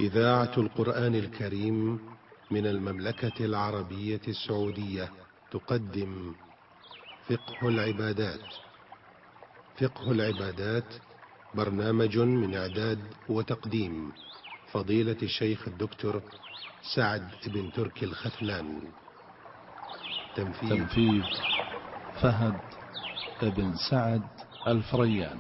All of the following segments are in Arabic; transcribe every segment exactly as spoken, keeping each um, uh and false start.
إذاعة القرآن الكريم من المملكة العربية السعودية تقدم فقه العبادات. فقه العبادات برنامج من إعداد وتقديم فضيلة الشيخ الدكتور سعد بن تركي الختلان. تنفيذ, تنفيذ فهد بن سعد الفريان.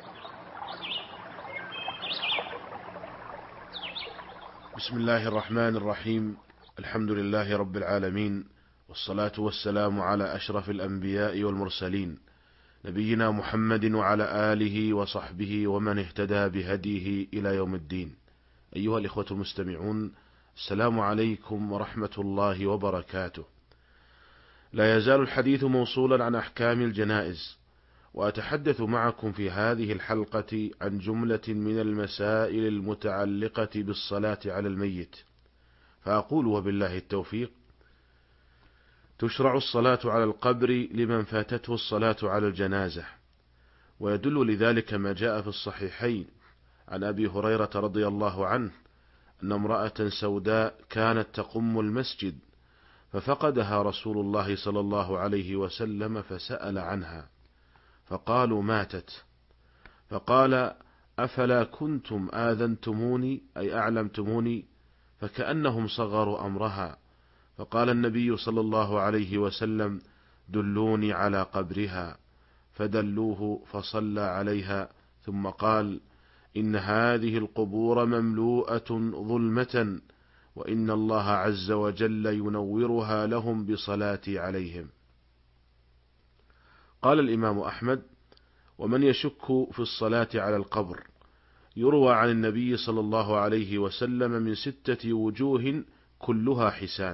بسم الله الرحمن الرحيم. الحمد لله رب العالمين، والصلاة والسلام على أشرف الأنبياء والمرسلين، نبينا محمد وعلى آله وصحبه ومن اهتدى بهديه إلى يوم الدين. أيها الإخوة المستمعون، السلام عليكم ورحمة الله وبركاته. لا يزال الحديث موصولا عن أحكام الجنائز، وأتحدث معكم في هذه الحلقة عن جملة من المسائل المتعلقة بالصلاة على الميت، فأقول وبالله التوفيق: تشرع الصلاة على القبر لمن فاتته الصلاة على الجنازة، ويدل لذلك ما جاء في الصحيحين عن أبي هريرة رضي الله عنه أن امرأة سوداء كانت تقم المسجد، ففقدها رسول الله صلى الله عليه وسلم فسأل عنها، فقالوا ماتت، فقال: أفلا كنتم آذنتموني أي أعلمتموني؟ فكأنهم صغروا أمرها، فقال النبي صلى الله عليه وسلم: دلوني على قبرها، فدلوه فصلى عليها، ثم قال: إن هذه القبور مملوءة ظلمة، وإن الله عز وجل ينورها لهم بصلاتي عليهم. قال الإمام أحمد: ومن يشك في الصلاة على القبر يروى عن النبي صلى الله عليه وسلم من ستة وجوه كلها حسان.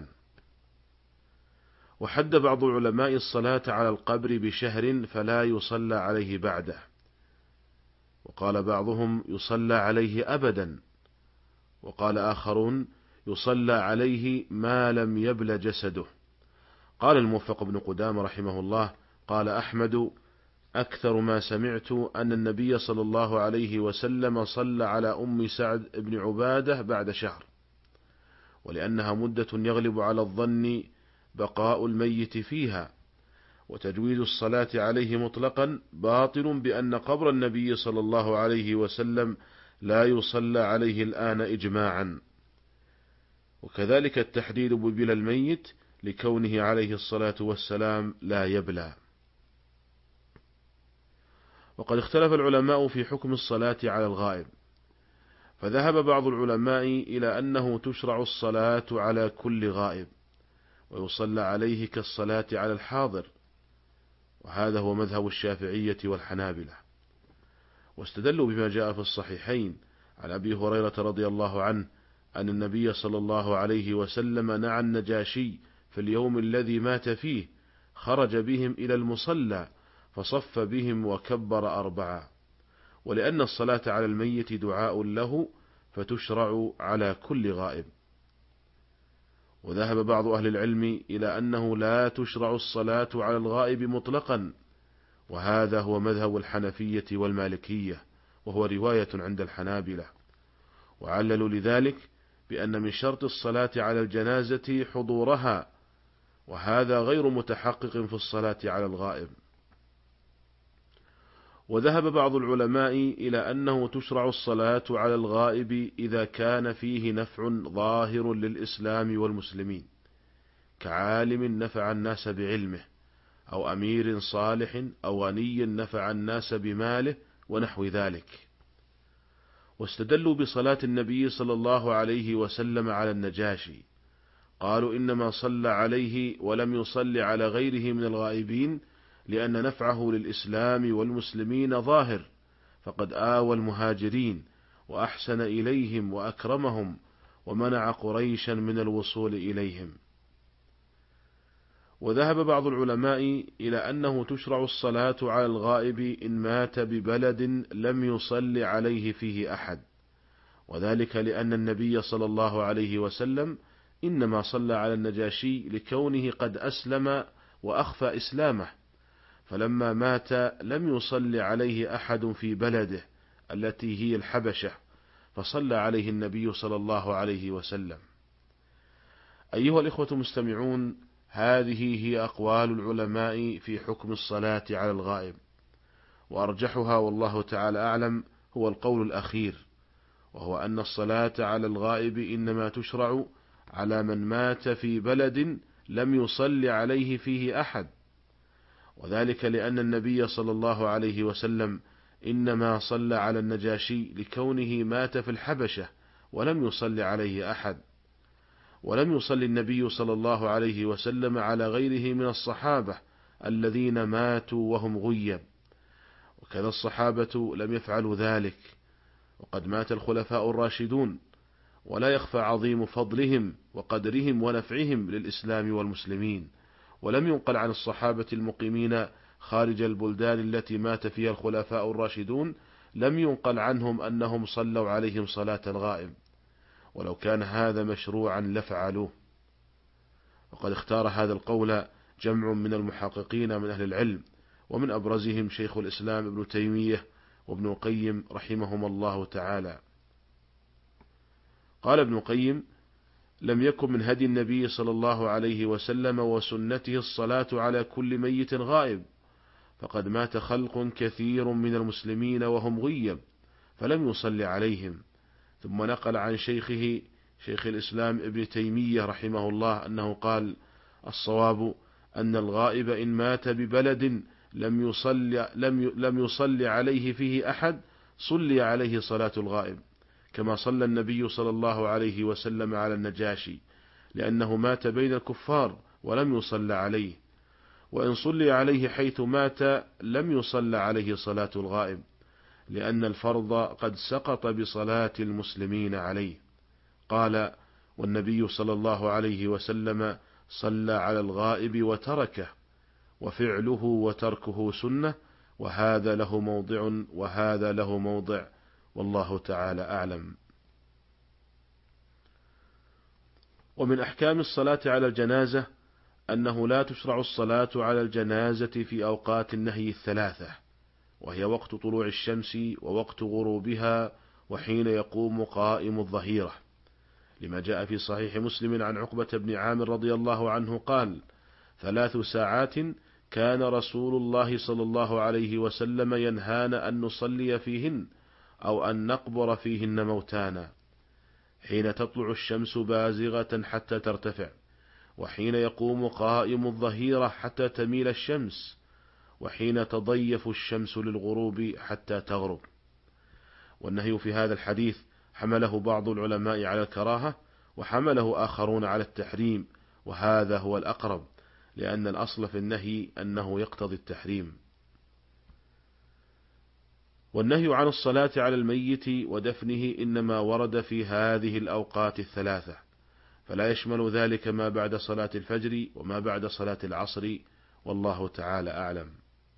وحد بعض علماء الصلاة على القبر بشهر فلا يصلى عليه بعده، وقال بعضهم يصلى عليه أبدا، وقال آخرون يصلى عليه ما لم يبل جسده. قال الموفق بن قدامة رحمه الله: قال أحمد: أكثر ما سمعت أن النبي صلى الله عليه وسلم صلى على أم سعد بن عبادة بعد شهر، ولأنها مدة يغلب على الظن بقاء الميت فيها، وتجويز الصلاة عليه مطلقا باطل بأن قبر النبي صلى الله عليه وسلم لا يصلى عليه الآن إجماعا، وكذلك التحديد ببلى الميت لكونه عليه الصلاة والسلام لا يبلى. وقد اختلف العلماء في حكم الصلاة على الغائب، فذهب بعض العلماء إلى أنه تشرع الصلاة على كل غائب، ويصلى عليه كالصلاة على الحاضر، وهذا هو مذهب الشافعية والحنابلة. واستدلوا بما جاء في الصحيحين عن أبي هريرة رضي الله عنه أن النبي صلى الله عليه وسلم نعى النجاشي في اليوم الذي مات فيه، خرج بهم إلى المصلى فصف بهم وكبر أربعة، ولأن الصلاة على الميت دعاء له فتشرع على كل غائب. وذهب بعض أهل العلم إلى أنه لا تشرع الصلاة على الغائب مطلقا، وهذا هو مذهب الحنفية والمالكية، وهو رواية عند الحنابلة، وعللوا لذلك بأن من شرط الصلاة على الجنازة حضورها، وهذا غير متحقق في الصلاة على الغائب. وذهب بعض العلماء إلى أنه تشرع الصلاة على الغائب إذا كان فيه نفع ظاهر للإسلام والمسلمين، كعالم نفع الناس بعلمه، أو أمير صالح، أو غني نفع الناس بماله، ونحو ذلك. واستدلوا بصلاة النبي صلى الله عليه وسلم على النجاشي، قالوا إنما صلى عليه ولم يصل على غيره من الغائبين لأن نفعه للإسلام والمسلمين ظاهر، فقد آوى المهاجرين وأحسن إليهم وأكرمهم، ومنع قريشا من الوصول إليهم. وذهب بعض العلماء إلى أنه تشرع الصلاة على الغائب إن مات ببلد لم يصل عليه فيه أحد، وذلك لأن النبي صلى الله عليه وسلم إنما صلى على النجاشي لكونه قد أسلم وأخفى إسلامه، فلما مات لم يصل عليه أحد في بلده التي هي الحبشة، فصلى عليه النبي صلى الله عليه وسلم. أيها الإخوة المستمعون، هذه هي أقوال العلماء في حكم الصلاة على الغائب، وأرجحها والله تعالى أعلم هو القول الأخير، وهو أن الصلاة على الغائب إنما تشرع على من مات في بلد لم يصل عليه فيه أحد، وذلك لأن النبي صلى الله عليه وسلم إنما صلى على النجاشي لكونه مات في الحبشة ولم يصل عليه أحد، ولم يصل النبي صلى الله عليه وسلم على غيره من الصحابة الذين ماتوا وهم غيب، وكذا الصحابة لم يفعلوا ذلك، وقد مات الخلفاء الراشدون، ولا يخفى عظيم فضلهم وقدرهم ونفعهم للإسلام والمسلمين، ولم ينقل عن الصحابة المقيمين خارج البلدان التي مات فيها الخلفاء الراشدون، لم ينقل عنهم أنهم صلوا عليهم صلاة الغائب، ولو كان هذا مشروعا لفعلوه. وقد اختار هذا القول جمع من المحققين من أهل العلم، ومن أبرزهم شيخ الإسلام ابن تيمية وابن القيم رحمهما الله تعالى. قال ابن القيم: لم يكن من هدي النبي صلى الله عليه وسلم وسنته الصلاة على كل ميت غائب، فقد مات خلق كثير من المسلمين وهم غيب فلم يصل عليهم. ثم نقل عن شيخه شيخ الإسلام ابن تيمية رحمه الله أنه قال: الصواب أن الغائب إن مات ببلد لم يصل, لم لم يصل عليه فيه أحد صلي عليه صلاة الغائب، كما صلى النبي صلى الله عليه وسلم على النجاشي، لأنه مات بين الكفار ولم يصل عليه، وإن صلي عليه حيث مات لم يصل عليه صلاة الغائب، لأن الفرض قد سقط بصلاة المسلمين عليه. قال: والنبي صلى الله عليه وسلم صلى على الغائب وتركه، وفعله وتركه سنة، وهذا له موضع وهذا له موضع، والله تعالى أعلم. ومن أحكام الصلاة على الجنازة أنه لا تشرع الصلاة على الجنازة في أوقات النهي الثلاثة، وهي وقت طلوع الشمس ووقت غروبها وحين يقوم قائم الظهيرة، لما جاء في صحيح مسلم عن عقبة بن عامر رضي الله عنه قال: ثلاث ساعات كان رسول الله صلى الله عليه وسلم ينهانا أن نصلي فيهن أو أن نقبر فيهن موتانا: حين تطلع الشمس بازغة حتى ترتفع، وحين يقوم قائم الظهيرة حتى تميل الشمس، وحين تضيف الشمس للغروب حتى تغرب. والنهي في هذا الحديث حمله بعض العلماء على الكراهة، وحمله آخرون على التحريم، وهذا هو الأقرب، لأن الأصل في النهي أنه يقتضي التحريم. والنهي عن الصلاة على الميت ودفنه إنما ورد في هذه الأوقات الثلاثة، فلا يشمل ذلك ما بعد صلاة الفجر وما بعد صلاة العصر، والله تعالى أعلم.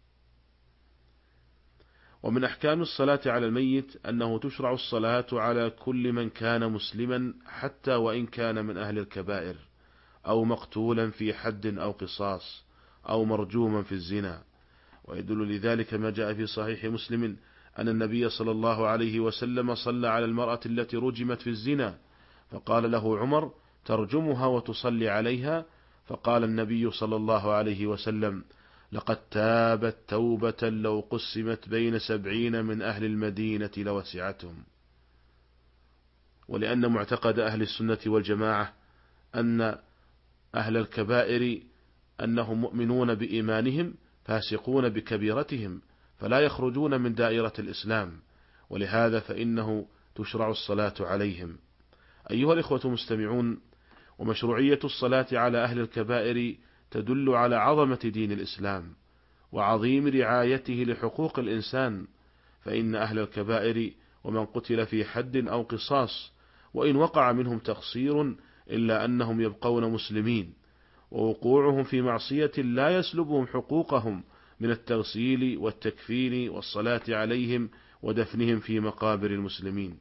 ومن أحكام الصلاة على الميت أنه تشرع الصلاة على كل من كان مسلما حتى وإن كان من أهل الكبائر، أو مقتولا في حد أو قصاص، أو مرجوما في الزنا. ويدل لذلك ما جاء في صحيح مسلم أن النبي صلى الله عليه وسلم صلى على المرأة التي رجمت في الزنا، فقال له عمر: ترجمها وتصلي عليها؟ فقال النبي صلى الله عليه وسلم: لقد تابت توبة لو قسمت بين سبعين من أهل المدينة لوسعتهم. ولأن معتقد أهل السنة والجماعة أن أهل الكبائر أنهم مؤمنون بإيمانهم فاسقون بكبيرتهم، فلا يخرجون من دائرة الإسلام، ولهذا فإنه تشرع الصلاة عليهم. أيها الإخوة المستمعون، ومشروعية الصلاة على أهل الكبائر تدل على عظمة دين الإسلام وعظيم رعايته لحقوق الإنسان، فإن أهل الكبائر ومن قتل في حد أو قصاص وإن وقع منهم تقصير إلا أنهم يبقون مسلمين، ووقوعهم في معصية لا يسلبهم حقوقهم من التغسيل والتكفين والصلاة عليهم ودفنهم في مقابر المسلمين.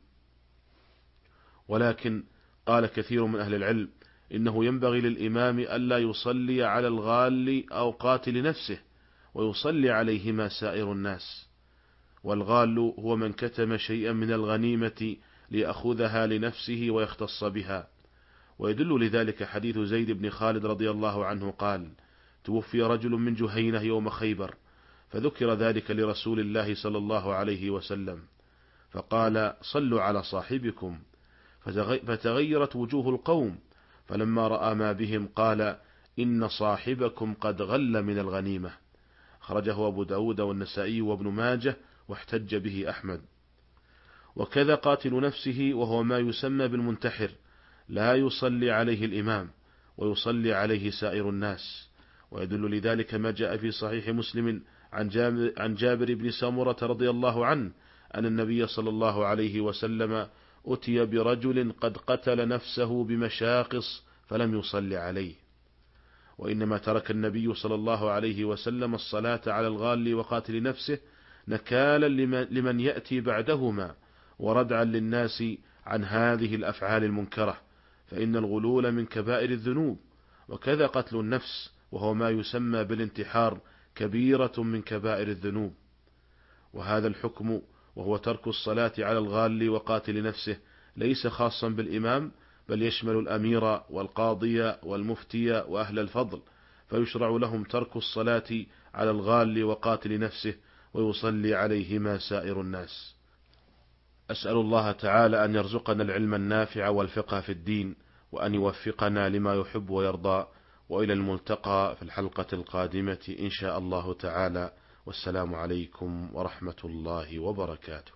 ولكن قال كثير من أهل العلم إنه ينبغي للإمام ألا يصلي على الغال أو قاتل نفسه، ويصلي عليهما سائر الناس. والغال هو من كتم شيئا من الغنيمة ليأخذها لنفسه ويختص بها. ويدل لذلك حديث زيد بن خالد رضي الله عنه قال: توفي رجل من جهينة يوم خيبر، فذكر ذلك لرسول الله صلى الله عليه وسلم، فقال: صلوا على صاحبكم، فتغيرت وجوه القوم، فلما رأى ما بهم قال: إن صاحبكم قد غل من الغنيمة. أخرجه أبو داود والنسائي وابن ماجه، واحتج به أحمد. وكذا قاتل نفسه، وهو ما يسمى بالمنتحر، لا يصلي عليه الإمام، ويصلي عليه سائر الناس. ويدل لذلك ما جاء في صحيح مسلم عن جابر, عن جابر بن سمرة رضي الله عنه أن النبي صلى الله عليه وسلم أتي برجل قد قتل نفسه بمشاقص فلم يصلي عليه، وإنما ترك النبي صلى الله عليه وسلم الصلاة على الغال وقاتل نفسه نكالا لمن يأتي بعدهما، وردعا للناس عن هذه الأفعال المنكرة، فإن الغلول من كبائر الذنوب. وكذا قتل النفس، وهو ما يسمى بالانتحار، كبيرة من كبائر الذنوب. وهذا الحكم، وهو ترك الصلاة على الغال وقاتل نفسه، ليس خاصا بالإمام، بل يشمل الأمير والقاضي والمفتي وأهل الفضل، فيشرع لهم ترك الصلاة على الغال وقاتل نفسه، ويصلي عليهما سائر الناس. أسأل الله تعالى أن يرزقنا العلم النافع والفقه في الدين، وأن يوفقنا لما يحب ويرضى. وإلى الملتقى في الحلقة القادمة إن شاء الله تعالى، والسلام عليكم ورحمة الله وبركاته.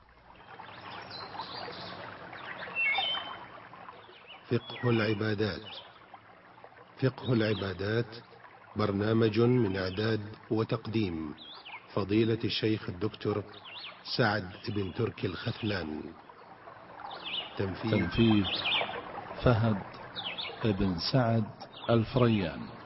فقه العبادات. فقه العبادات برنامج من إعداد وتقديم فضيلة الشيخ الدكتور سعد بن تركي الختلان. تنفيذ فهد بن سعد الفريان.